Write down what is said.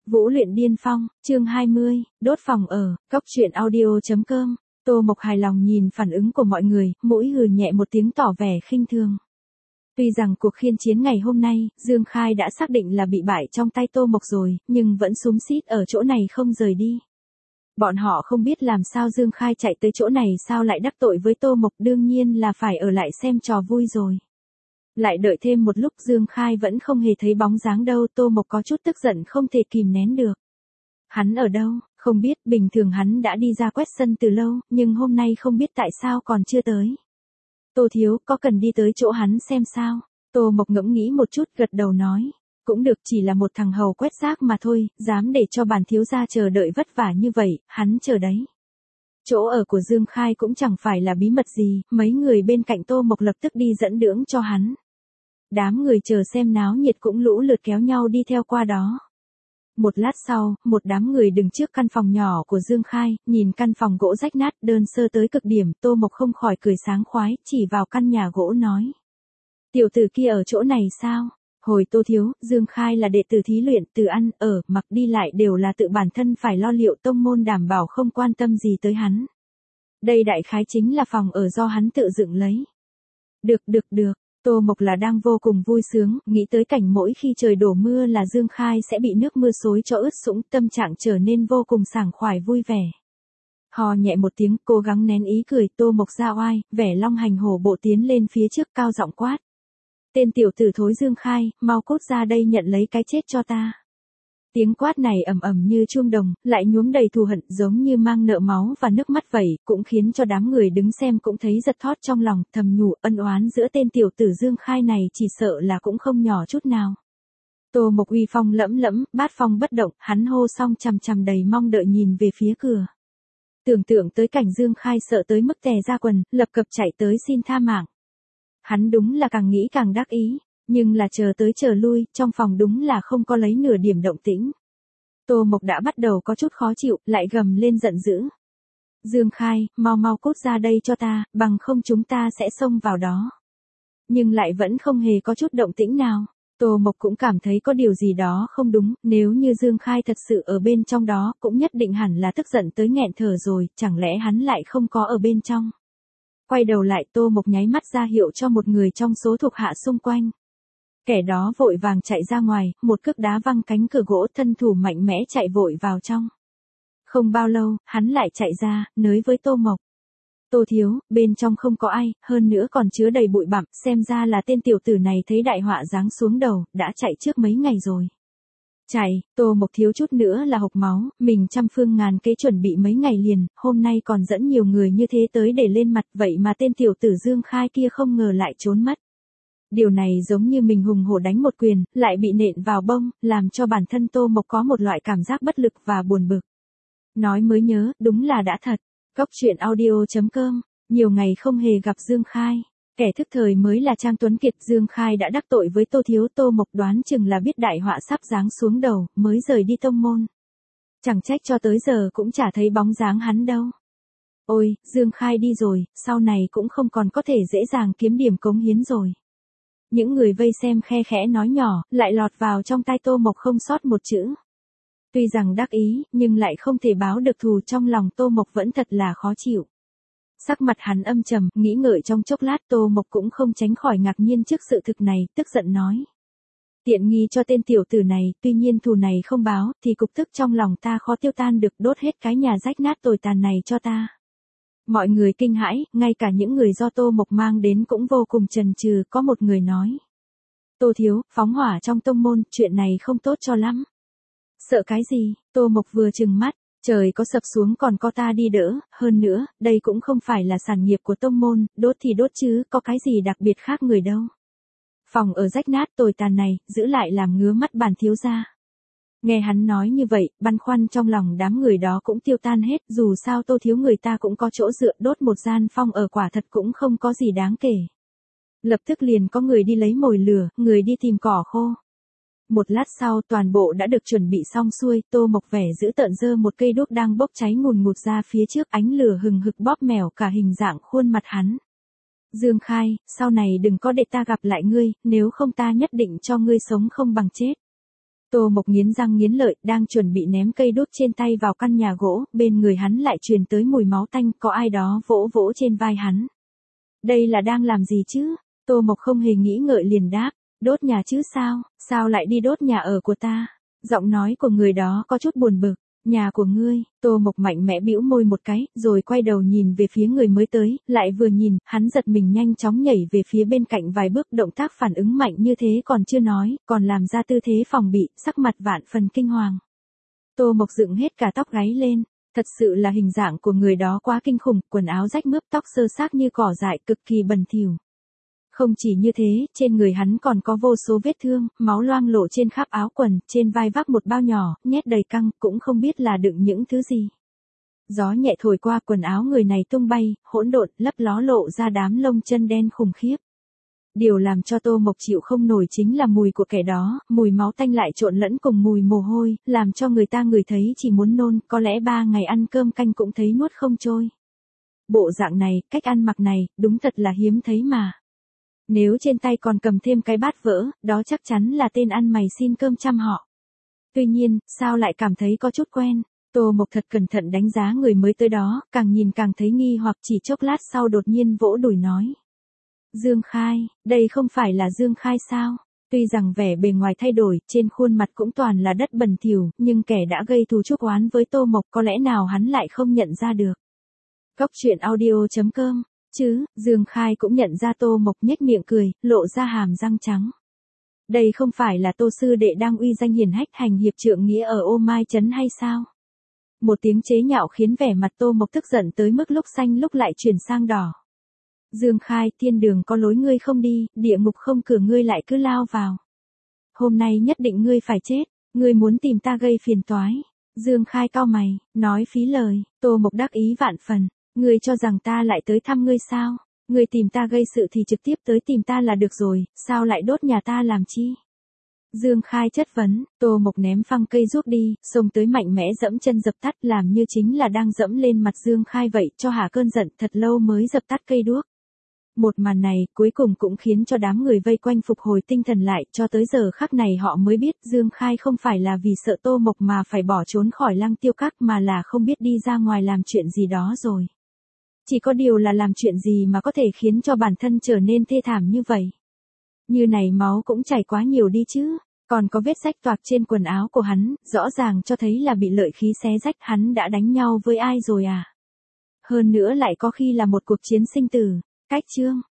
Vũ luyện điên phong, chương 20, đốt phòng ở, cốc truyện audio.com. Tô Mộc hài lòng nhìn phản ứng của mọi người, mũi hừ nhẹ một tiếng tỏ vẻ khinh thường. Tuy rằng cuộc khiên chiến ngày hôm nay, Dương Khai đã xác định là bị bại trong tay Tô Mộc rồi, nhưng vẫn xúm xít ở chỗ này không rời đi. Bọn họ không biết làm sao Dương Khai chạy tới chỗ này sao lại đắc tội với Tô Mộc, đương nhiên là phải ở lại xem trò vui rồi. Lại đợi thêm một lúc Dương Khai vẫn không hề thấy bóng dáng đâu, Tô Mộc có chút tức giận không thể kìm nén được. Hắn ở đâu, không biết, bình thường hắn đã đi ra quét sân từ lâu, nhưng hôm nay không biết tại sao còn chưa tới. Tô thiếu, có cần đi tới chỗ hắn xem sao? Tô Mộc ngẫm nghĩ một chút gật đầu nói. Cũng được, chỉ là một thằng hầu quét rác mà thôi, dám để cho bản thiếu gia chờ đợi vất vả như vậy, hắn chờ đấy. Chỗ ở của Dương Khai cũng chẳng phải là bí mật gì, mấy người bên cạnh Tô Mộc lập tức đi dẫn đường cho hắn. Đám người chờ xem náo nhiệt cũng lũ lượt kéo nhau đi theo qua đó. Một lát sau, một đám người đứng trước căn phòng nhỏ của Dương Khai, nhìn căn phòng gỗ rách nát đơn sơ tới cực điểm, Tô Mộc không khỏi cười sáng khoái, chỉ vào căn nhà gỗ nói. Tiểu tử kia ở chỗ này sao? Hồi Tô thiếu, Dương Khai là đệ tử thí luyện, từ ăn, ở, mặc đi lại đều là tự bản thân phải lo liệu, tông môn đảm bảo không quan tâm gì tới hắn. Đây đại khái chính là phòng ở do hắn tự dựng lấy. Được. Tô Mộc là đang vô cùng vui sướng, nghĩ tới cảnh mỗi khi trời đổ mưa là Dương Khai sẽ bị nước mưa xối cho ướt sũng, tâm trạng trở nên vô cùng sảng khoái vui vẻ. Hò nhẹ một tiếng, cố gắng nén ý cười, Tô Mộc ra oai, vẻ long hành hổ bộ tiến lên phía trước cao giọng quát. Tên tiểu tử thối Dương Khai, mau cút ra đây nhận lấy cái chết cho ta. Tiếng quát này ầm ầm như chuông đồng, lại nhuốm đầy thù hận, giống như mang nợ máu và nước mắt vậy, cũng khiến cho đám người đứng xem cũng thấy giật thót trong lòng, thầm nhủ ân oán giữa tên tiểu tử Dương Khai này chỉ sợ là cũng không nhỏ chút nào. Tô Mộc uy phong lẫm lẫm, bát phong bất động, hắn hô xong chằm chằm đầy mong đợi nhìn về phía cửa. Tưởng tượng tới cảnh Dương Khai sợ tới mức tè ra quần, lập cập chạy tới xin tha mạng. Hắn đúng là càng nghĩ càng đắc ý. Nhưng là chờ tới chờ lui, trong phòng đúng là không có lấy nửa điểm động tĩnh. Tô Mộc đã bắt đầu có chút khó chịu, lại gầm lên giận dữ. Dương Khai, mau cút ra đây cho ta, bằng không chúng ta sẽ xông vào đó. Nhưng lại vẫn không hề có chút động tĩnh nào. Tô Mộc cũng cảm thấy có điều gì đó không đúng, nếu như Dương Khai thật sự ở bên trong đó, cũng nhất định hẳn là tức giận tới nghẹn thở rồi, chẳng lẽ hắn lại không có ở bên trong. Quay đầu lại, Tô Mộc nháy mắt ra hiệu cho một người trong số thuộc hạ xung quanh. Kẻ đó vội vàng chạy ra ngoài, một cước đá văng cánh cửa gỗ, thân thủ mạnh mẽ chạy vội vào trong. Không bao lâu, hắn lại chạy ra, nới với Tô Mộc. Tô thiếu, bên trong không có ai, hơn nữa còn chứa đầy bụi bặm, xem ra là tên tiểu tử này thấy đại họa giáng xuống đầu, đã chạy trước mấy ngày rồi. Chạy, Tô Mộc thiếu chút nữa là hộc máu, mình trăm phương ngàn kế chuẩn bị mấy ngày liền, hôm nay còn dẫn nhiều người như thế tới để lên mặt, vậy mà tên tiểu tử Dương Khai kia không ngờ lại trốn mất. Điều này giống như mình hùng hổ đánh một quyền, lại bị nện vào bông, làm cho bản thân Tô Mộc có một loại cảm giác bất lực và buồn bực. Nói mới nhớ, đúng là đã thật. Cốc truyện audio.com, nhiều ngày không hề gặp Dương Khai. Kẻ thức thời mới là Trang Tuấn Kiệt. Dương Khai đã đắc tội với Tô thiếu, Tô Mộc đoán chừng là biết đại họa sắp giáng xuống đầu, mới rời đi tông môn. Chẳng trách cho tới giờ cũng chả thấy bóng dáng hắn đâu. Ôi, Dương Khai đi rồi, sau này cũng không còn có thể dễ dàng kiếm điểm cống hiến rồi. Những người vây xem khe khẽ nói nhỏ, lại lọt vào trong tai Tô Mộc không sót một chữ. Tuy rằng đắc ý, nhưng lại không thể báo được thù, trong lòng Tô Mộc vẫn thật là khó chịu. Sắc mặt hắn âm trầm, nghĩ ngợi trong chốc lát, Tô Mộc cũng không tránh khỏi ngạc nhiên trước sự thực này, tức giận nói. Tiện nghi cho tên tiểu tử này, tuy nhiên thù này không báo, thì cục tức trong lòng ta khó tiêu tan được, đốt hết cái nhà rách nát tồi tàn này cho ta. Mọi người kinh hãi, ngay cả những người do Tô Mộc mang đến cũng vô cùng chần chừ, có một người nói. Tô thiếu, phóng hỏa trong tông môn, chuyện này không tốt cho lắm. Sợ cái gì? Tô Mộc vừa trừng mắt, trời có sập xuống còn có ta đi đỡ, hơn nữa, đây cũng không phải là sản nghiệp của tông môn, đốt thì đốt chứ, có cái gì đặc biệt khác người đâu. Phòng ở rách nát tồi tàn này, giữ lại làm ngứa mắt bản thiếu gia. Nghe hắn nói như vậy, băn khoăn trong lòng đám người đó cũng tiêu tan hết, dù sao Tô thiếu người ta cũng có chỗ dựa, đốt một gian phong ở quả thật cũng không có gì đáng kể. Lập tức liền có người đi lấy mồi lửa, người đi tìm cỏ khô. Một lát sau toàn bộ đã được chuẩn bị xong xuôi, Tô Mộc vẻ giữ tợn giơ một cây đuốc đang bốc cháy ngùn ngụt ra phía trước, ánh lửa hừng hực bóp mèo cả hình dạng khuôn mặt hắn. Dương Khai, sau này đừng có để ta gặp lại ngươi, nếu không ta nhất định cho ngươi sống không bằng chết. Tô Mộc nghiến răng nghiến lợi, đang chuẩn bị ném cây đốt trên tay vào căn nhà gỗ, bên người hắn lại truyền tới mùi máu tanh, có ai đó vỗ vỗ trên vai hắn. Đây là đang làm gì chứ? Tô Mộc không hề nghĩ ngợi liền đáp, đốt nhà chứ sao, sao lại đi đốt nhà ở của ta? Giọng nói của người đó có chút buồn bực, nhà của ngươi. Tô Mộc mạnh mẽ bĩu môi một cái, rồi quay đầu nhìn về phía người mới tới, lại vừa nhìn, hắn giật mình nhanh chóng nhảy về phía bên cạnh vài bước, động tác phản ứng mạnh như thế còn chưa nói, còn làm ra tư thế phòng bị, sắc mặt vạn phần kinh hoàng. Tô Mộc dựng hết cả tóc gáy lên, thật sự là hình dạng của người đó quá kinh khủng, quần áo rách mướp, tóc xơ xác như cỏ dại, cực kỳ bẩn thỉu. Không chỉ như thế, trên người hắn còn có vô số vết thương, máu loang lổ trên khắp áo quần, trên vai vác một bao nhỏ, nhét đầy căng, cũng không biết là đựng những thứ gì. Gió nhẹ thổi qua, quần áo người này tung bay, hỗn độn, lấp ló lộ ra đám lông chân đen khủng khiếp. Điều làm cho Tô Mộc chịu không nổi chính là mùi của kẻ đó, mùi máu tanh lại trộn lẫn cùng mùi mồ hôi, làm cho người ta ngửi thấy chỉ muốn nôn, có lẽ 3 ngày ăn cơm canh cũng thấy nuốt không trôi. Bộ dạng này, cách ăn mặc này, đúng thật là hiếm thấy mà. Nếu trên tay còn cầm thêm cái bát vỡ, đó chắc chắn là tên ăn mày xin cơm trăm họ. Tuy nhiên, sao lại cảm thấy có chút quen? Tô Mộc thật cẩn thận đánh giá người mới tới đó, càng nhìn càng thấy nghi hoặc, chỉ chốc lát sau đột nhiên vỗ đùi nói. Dương Khai, đây không phải là Dương Khai sao? Tuy rằng vẻ bề ngoài thay đổi, trên khuôn mặt cũng toàn là đất bẩn thỉu, nhưng kẻ đã gây thù chuốc oán với Tô Mộc có lẽ nào hắn lại không nhận ra được. Góc truyện audio.com Chứ, Dương Khai cũng nhận ra Tô Mộc, nhếch miệng cười, lộ ra hàm răng trắng. Đây không phải là Tô sư đệ đang uy danh hiển hách hành hiệp trượng nghĩa ở Ô Mai Trấn hay sao? Một tiếng chế nhạo khiến vẻ mặt Tô Mộc tức giận tới mức lúc xanh lúc lại chuyển sang đỏ. Dương Khai, thiên đường có lối ngươi không đi, địa ngục không cửa ngươi lại cứ lao vào. Hôm nay nhất định ngươi phải chết, ngươi muốn tìm ta gây phiền toái. Dương Khai cau mày, nói phí lời. Tô Mộc đắc ý vạn phần. Ngươi cho rằng ta lại tới thăm ngươi sao? Ngươi tìm ta gây sự thì trực tiếp tới tìm ta là được rồi, sao lại đốt nhà ta làm chi? Dương Khai chất vấn, Tô Mộc ném phăng cây ruốc đi, xông tới mạnh mẽ dẫm chân dập tắt, làm như chính là đang dẫm lên mặt Dương Khai vậy, cho hả cơn giận, thật lâu mới dập tắt cây đuốc. Một màn này, cuối cùng cũng khiến cho đám người vây quanh phục hồi tinh thần lại, cho tới giờ khắc này họ mới biết Dương Khai không phải là vì sợ Tô Mộc mà phải bỏ trốn khỏi Lăng Tiêu Các, mà là không biết đi ra ngoài làm chuyện gì đó rồi. Chỉ có điều là làm chuyện gì mà có thể khiến cho bản thân trở nên thê thảm như vậy. Như này máu cũng chảy quá nhiều đi chứ, còn có vết rách toạc trên quần áo của hắn, rõ ràng cho thấy là bị lợi khí xé rách, hắn đã đánh nhau với ai rồi à? Hơn nữa lại có khi là một cuộc chiến sinh tử. Cách chương